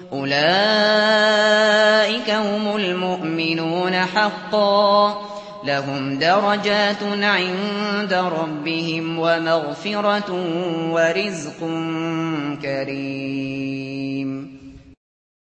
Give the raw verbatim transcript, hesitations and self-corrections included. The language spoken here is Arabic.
أولئك هم المؤمنون حقا لهم درجات عند ربهم ومغفرة ورزق كريم.